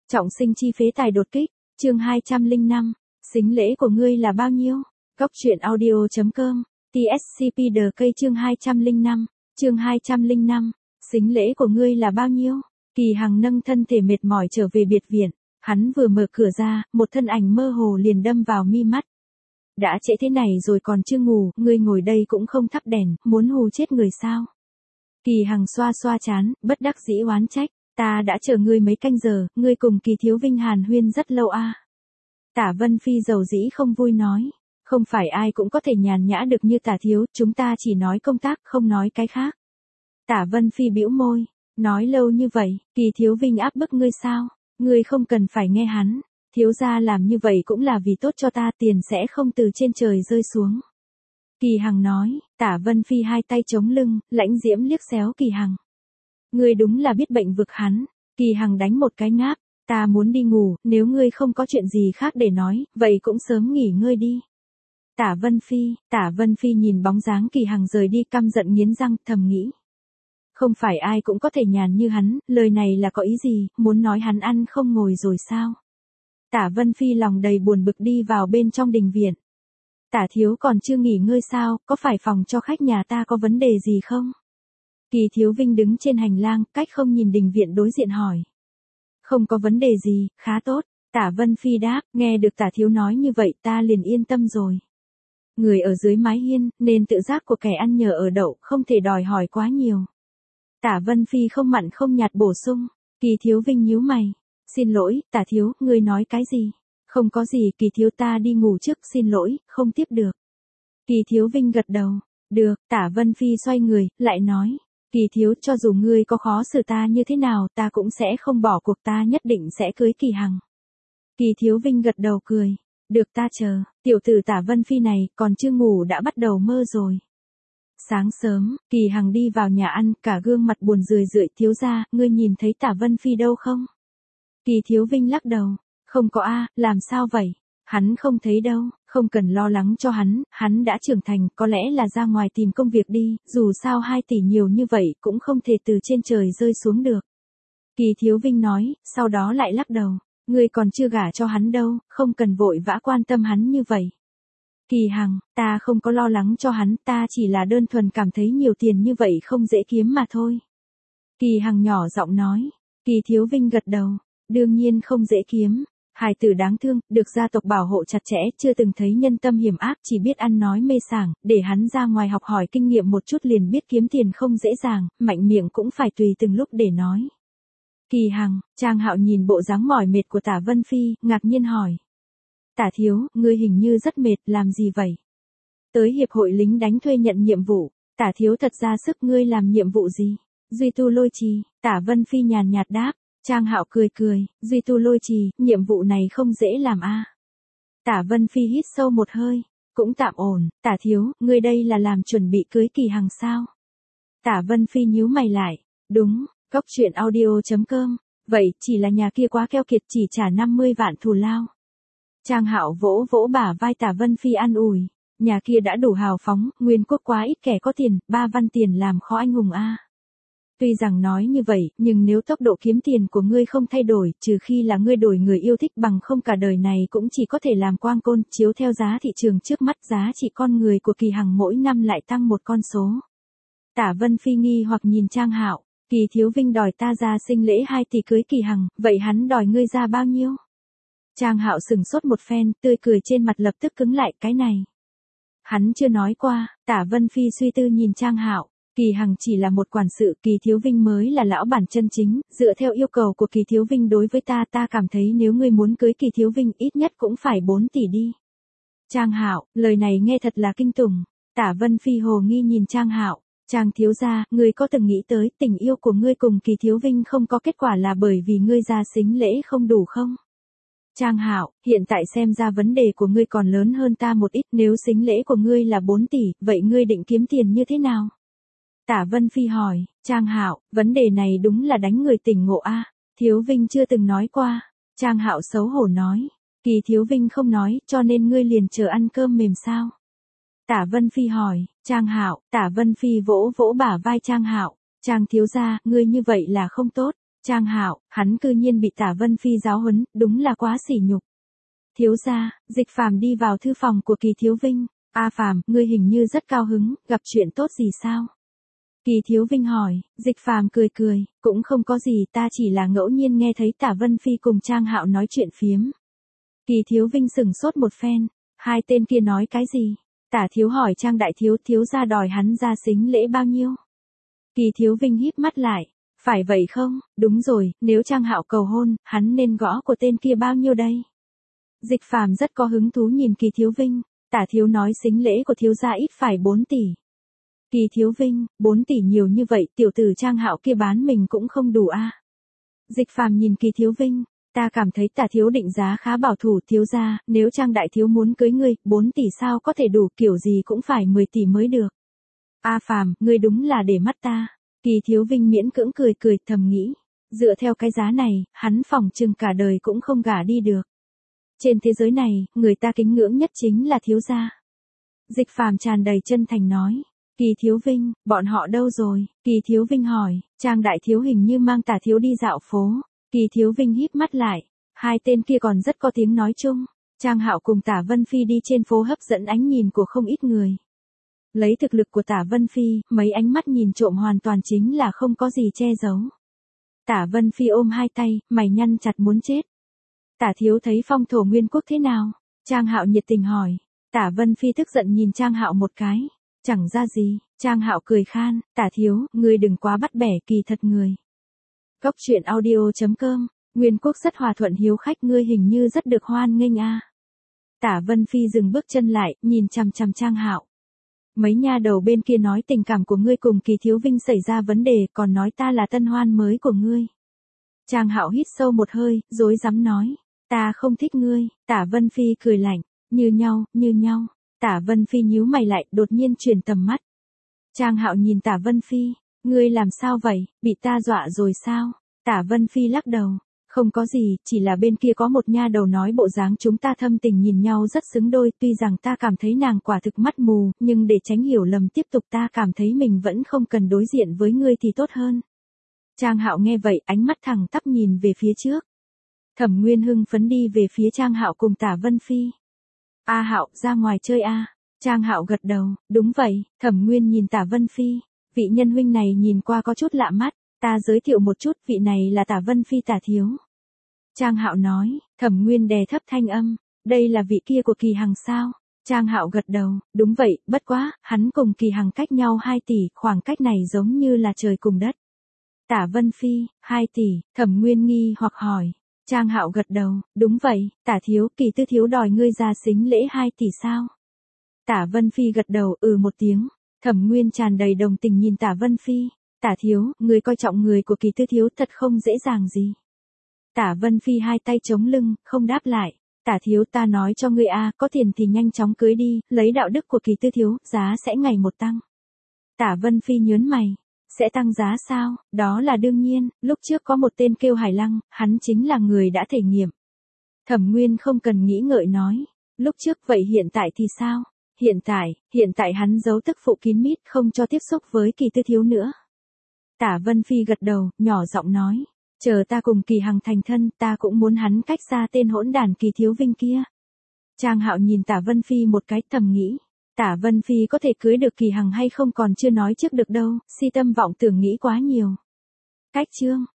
Trọng sinh chi phế tài đột kích, chương 205, sính lễ của ngươi là bao nhiêu? Góc truyện audio.com, TSCP-DK chương 205, sính lễ của ngươi là bao nhiêu? Kỳ Hằng nâng thân thể mệt mỏi trở về biệt viện, hắn vừa mở cửa ra, một thân ảnh mơ hồ liền đâm vào mi mắt. Đã trễ thế này rồi còn chưa ngủ, ngươi ngồi đây cũng không thắp đèn, muốn hù chết người sao? Kỳ Hằng xoa xoa trán, bất đắc dĩ oán trách, ta đã chờ ngươi mấy canh giờ, ngươi cùng Kỳ Thiếu Vinh hàn huyên rất lâu a. Tả Vân Phi dầu dĩ không vui nói, không phải ai cũng có thể nhàn nhã được như Tả Thiếu, chúng ta chỉ nói công tác, không nói cái khác. Tả Vân Phi bĩu môi, nói lâu như vậy, Kỳ Thiếu Vinh áp bức ngươi sao? Ngươi không cần phải nghe hắn, thiếu gia làm như vậy cũng là vì tốt cho ta, tiền sẽ không từ trên trời rơi xuống. Kỳ Hằng nói, Tả Vân Phi hai tay chống lưng, lãnh diễm liếc xéo Kỳ Hằng. Ngươi đúng là biết bệnh vực hắn. Kỳ Hằng đánh một cái ngáp, ta muốn đi ngủ, nếu ngươi không có chuyện gì khác để nói, vậy cũng sớm nghỉ ngơi đi. Tả Vân Phi nhìn bóng dáng Kỳ Hằng rời đi căm giận nghiến răng, thầm nghĩ. Không phải ai cũng có thể nhàn như hắn, lời này là có ý gì, muốn nói hắn ăn không ngồi rồi sao? Tả Vân Phi lòng đầy buồn bực đi vào bên trong đình viện. Tả Thiếu còn chưa nghỉ ngơi sao, có phải phòng cho khách nhà ta có vấn đề gì không? Kỳ Thiếu Vinh đứng trên hành lang, cách không nhìn đình viện đối diện hỏi. Không có vấn đề gì, khá tốt. Tả Vân Phi đáp, nghe được Tả Thiếu nói như vậy ta liền yên tâm rồi. Người ở dưới mái hiên, nên tự giác của kẻ ăn nhờ ở đậu, không thể đòi hỏi quá nhiều. Tả Vân Phi không mặn không nhạt bổ sung. Kỳ Thiếu Vinh nhíu mày. Xin lỗi, Tả Thiếu, ngươi nói cái gì? Không có gì, Kỳ Thiếu, ta đi ngủ trước, xin lỗi, không tiếp được. Kỳ Thiếu Vinh gật đầu. Được, Tả Vân Phi xoay người, lại nói. Kỳ Thiếu, cho dù ngươi có khó xử ta như thế nào, ta cũng sẽ không bỏ cuộc, ta nhất định sẽ cưới Kỳ Hằng. Kỳ Thiếu Vinh gật đầu cười. Được, ta chờ. Tiểu tử Tả Vân Phi này, còn chưa ngủ đã bắt đầu mơ rồi. Sáng sớm, Kỳ Hằng đi vào nhà ăn, cả gương mặt buồn rười rượi. Thiếu gia, ngươi nhìn thấy Tả Vân Phi đâu không? Kỳ Thiếu Vinh lắc đầu. Không có a, làm sao vậy? Hắn không thấy đâu, không cần lo lắng cho hắn đã trưởng thành, có lẽ là ra ngoài tìm công việc đi, dù sao 2 tỷ nhiều như vậy cũng không thể từ trên trời rơi xuống được. Kỳ Thiếu Vinh nói, sau đó lại lắc đầu, ngươi còn chưa gả cho hắn đâu, không cần vội vã quan tâm hắn như vậy. Kỳ Hằng, ta không có lo lắng cho hắn, ta chỉ là đơn thuần cảm thấy nhiều tiền như vậy không dễ kiếm mà thôi. Kỳ Hằng nhỏ giọng nói, Kỳ Thiếu Vinh gật đầu, đương nhiên không dễ kiếm. Hài tử đáng thương, được gia tộc bảo hộ chặt chẽ, chưa từng thấy nhân tâm hiểm ác, chỉ biết ăn nói mê sảng, để hắn ra ngoài học hỏi kinh nghiệm một chút liền biết kiếm tiền không dễ dàng, mạnh miệng cũng phải tùy từng lúc để nói. Kỳ Hằng, Trang Hạo nhìn bộ dáng mỏi mệt của Tả Vân Phi, ngạc nhiên hỏi. Tả Thiếu, ngươi hình như rất mệt, làm gì vậy? Tới hiệp hội lính đánh thuê nhận nhiệm vụ. Tả Thiếu thật ra sức, ngươi làm nhiệm vụ gì? Duy tu lôi trì. Tả Vân Phi nhàn nhạt đáp. Trang Hạo cười, duy tu lôi trì, nhiệm vụ này không dễ làm a. Tả Vân Phi hít sâu một hơi, cũng tạm ổn. Tả Thiếu, ngươi đây là làm chuẩn bị cưới Kỳ Hằng sao? Tả Vân Phi nhíu mày lại, đúng, góc truyện audio.com, vậy chỉ là nhà kia quá keo kiệt, chỉ trả 50 vạn thù lao. Trang Hạo vỗ vỗ bả vai Tả Vân Phi an ủi, nhà kia đã đủ hào phóng, nguyên quốc quá ít kẻ có tiền, 3 văn tiền làm khó anh hùng a. Tuy rằng nói như vậy, nhưng nếu tốc độ kiếm tiền của ngươi không thay đổi, trừ khi là ngươi đổi người yêu thích, bằng không cả đời này cũng chỉ có thể làm quang côn, chiếu theo giá thị trường trước mắt, giá trị con người của Kỳ Hằng mỗi năm lại tăng một con số. Tả Vân Phi nghi hoặc nhìn Trang Hạo, Kỳ Thiếu Vinh đòi ta ra sinh lễ 2 tỷ cưới Kỳ Hằng, vậy hắn đòi ngươi ra bao nhiêu? Trang Hạo sừng sốt một phen, tươi cười trên mặt lập tức cứng lại, cái này. Hắn chưa nói qua. Tả Vân Phi suy tư nhìn Trang Hạo. Kỳ Hằng chỉ là một quản sự, Kỳ Thiếu Vinh mới là lão bản chân chính, dựa theo yêu cầu của Kỳ Thiếu Vinh đối với ta cảm thấy nếu ngươi muốn cưới Kỳ Thiếu Vinh ít nhất cũng phải 4 tỷ đi. Trang Hạo, lời này nghe thật là kinh tủng. Tả Vân Phi hồ nghi nhìn Trang Hạo, Trang thiếu gia, ngươi có từng nghĩ tới tình yêu của ngươi cùng Kỳ Thiếu Vinh không có kết quả là bởi vì ngươi ra sính lễ không đủ không? Trang Hạo, hiện tại xem ra vấn đề của ngươi còn lớn hơn ta một ít, nếu sính lễ của ngươi là 4 tỷ, vậy ngươi định kiếm tiền như thế nào? Tả Vân Phi hỏi, Trang Hạo, vấn đề này đúng là đánh người tỉnh ngộ a. Thiếu Vinh chưa từng nói qua. Trang Hạo xấu hổ nói, Kỳ Thiếu Vinh không nói, cho nên ngươi liền chờ ăn cơm mềm sao? Tả Vân Phi hỏi, Trang Hạo, Tả Vân Phi vỗ vỗ bả vai Trang Hạo, Trang thiếu gia, ngươi như vậy là không tốt, Trang Hạo, hắn cư nhiên bị Tả Vân Phi giáo huấn, đúng là quá sỉ nhục. Thiếu gia, Dịch Phàm đi vào thư phòng của Kỳ Thiếu Vinh. A Phàm, ngươi hình như rất cao hứng, gặp chuyện tốt gì sao? Kỳ Thiếu Vinh hỏi. Dịch Phàm cười cười, cũng không có gì, ta chỉ là ngẫu nhiên nghe thấy Tả Vân Phi cùng Trang Hạo nói chuyện phiếm. Kỳ Thiếu Vinh sững sốt một phen, hai tên kia nói cái gì? Tả Thiếu hỏi Trang đại thiếu, thiếu gia đòi hắn ra sính lễ bao nhiêu? Kỳ Thiếu Vinh híp mắt lại, phải vậy không? Đúng rồi, nếu Trang Hạo cầu hôn, hắn nên gõ của tên kia bao nhiêu đây? Dịch Phàm rất có hứng thú nhìn Kỳ Thiếu Vinh. Tả Thiếu nói sính lễ của thiếu gia ít phải 4 tỷ. Kỳ Thiếu Vinh, 4 tỷ nhiều như vậy, tiểu tử Trang Hạo kia bán mình cũng không đủ a. Dịch Phàm nhìn Kỳ Thiếu Vinh, ta cảm thấy Tả Thiếu định giá khá bảo thủ, thiếu gia, nếu Trang đại thiếu muốn cưới ngươi, 4 tỷ sao có thể đủ, kiểu gì cũng phải 10 tỷ mới được. A Phàm, ngươi đúng là để mắt ta. Kỳ Thiếu Vinh miễn cưỡng cười cười, thầm nghĩ, dựa theo cái giá này, hắn phỏng chừng cả đời cũng không gả đi được. Trên thế giới này, người ta kính ngưỡng nhất chính là thiếu gia. Dịch Phàm tràn đầy chân thành nói. Kỳ Thiếu Vinh, bọn họ đâu rồi? Kỳ Thiếu Vinh hỏi. Trang đại thiếu hình như mang Tả Thiếu đi dạo phố. Kỳ Thiếu Vinh híp mắt lại. Hai tên kia còn rất có tiếng nói chung. Trang Hạo cùng Tả Vân Phi đi trên phố hấp dẫn ánh nhìn của không ít người. Lấy thực lực của Tả Vân Phi, mấy ánh mắt nhìn trộm hoàn toàn chính là không có gì che giấu. Tả Vân Phi ôm hai tay, mày nhăn chặt muốn chết. Tả Thiếu thấy phong thổ nguyên quốc thế nào? Trang Hạo nhiệt tình hỏi. Tả Vân Phi tức giận nhìn Trang Hạo một cái. Chẳng ra gì. Trang Hạo cười khan. Tả Thiếu, ngươi đừng quá bắt bẻ, kỳ thật người. Cốc truyện audio.com. Nguyên quốc rất hòa thuận hiếu khách, ngươi hình như rất được hoan nghênh a. Tả Vân Phi dừng bước chân lại, nhìn chằm chằm Trang Hạo. Mấy nha đầu bên kia nói tình cảm của ngươi cùng Kỳ Thiếu Vinh xảy ra vấn đề, còn nói ta là tân hoan mới của ngươi. Trang Hạo hít sâu một hơi, rối rắm nói. Ta không thích ngươi. Tả Vân Phi cười lạnh. Như nhau, như nhau. Tả Vân Phi nhíu mày lại, đột nhiên chuyển tầm mắt. Trang Hạo nhìn Tả Vân Phi. Ngươi làm sao vậy, bị ta dọa rồi sao? Tả Vân Phi lắc đầu. Không có gì, chỉ là bên kia có một nha đầu nói bộ dáng chúng ta thâm tình nhìn nhau rất xứng đôi, tuy rằng ta cảm thấy nàng quả thực mắt mù, nhưng để tránh hiểu lầm tiếp tục ta cảm thấy mình vẫn không cần đối diện với ngươi thì tốt hơn. Trang Hạo nghe vậy, ánh mắt thẳng tắp nhìn về phía trước. Thẩm Nguyên hưng phấn đi về phía Trang Hạo cùng Tả Vân Phi. A Hạo, ra ngoài chơi a. Trang Hạo gật đầu, đúng vậy. Thẩm Nguyên nhìn Tả Vân Phi. Vị nhân huynh này nhìn qua có chút lạ mắt, ta giới thiệu một chút, vị này là Tả Vân Phi Tả Thiếu. Trang Hạo nói. Thẩm Nguyên đè thấp thanh âm, đây là vị kia của Kỳ Hằng sao? Trang Hạo gật đầu, đúng vậy, bất quá, hắn cùng Kỳ Hằng cách nhau 2 tỷ, khoảng cách này giống như là trời cùng đất. Tả Vân Phi, 2 tỷ, Thẩm Nguyên nghi hoặc hỏi. Trang Hạo gật đầu, đúng vậy, Tả Thiếu, Kỳ Tư Thiếu đòi ngươi ra sính lễ 2 tỷ sao? Tả Vân Phi gật đầu, một tiếng. Thẩm Nguyên tràn đầy đồng tình nhìn Tả Vân Phi. Tả Thiếu, ngươi coi trọng người của Kỳ Tư Thiếu thật không dễ dàng gì. Tả Vân Phi hai tay chống lưng, không đáp lại. Tả Thiếu, ta nói cho ngươi a, có tiền thì nhanh chóng cưới đi, lấy đạo đức của Kỳ Tư Thiếu, giá sẽ ngày một tăng. Tả Vân Phi nhớn mày. Sẽ tăng giá sao? Đó là đương nhiên, lúc trước có một tên kêu Hải Lăng, hắn chính là người đã thể nghiệm. Thẩm Nguyên không cần nghĩ ngợi nói. Lúc trước vậy hiện tại thì sao? Hiện tại hắn giấu tức phụ kín mít, không cho tiếp xúc với Kỳ Tư Thiếu nữa. Tả Vân Phi gật đầu, nhỏ giọng nói. Chờ ta cùng Kỳ Hằng thành thân, ta cũng muốn hắn cách xa tên hỗn đàn Kỳ Thiếu Vinh kia. Trang Hạo nhìn Tả Vân Phi một cái, thầm nghĩ. Tả Vân Phi có thể cưới được Kỳ Hằng hay không còn chưa nói trước được đâu, si tâm vọng tưởng nghĩ quá nhiều. Cách chương.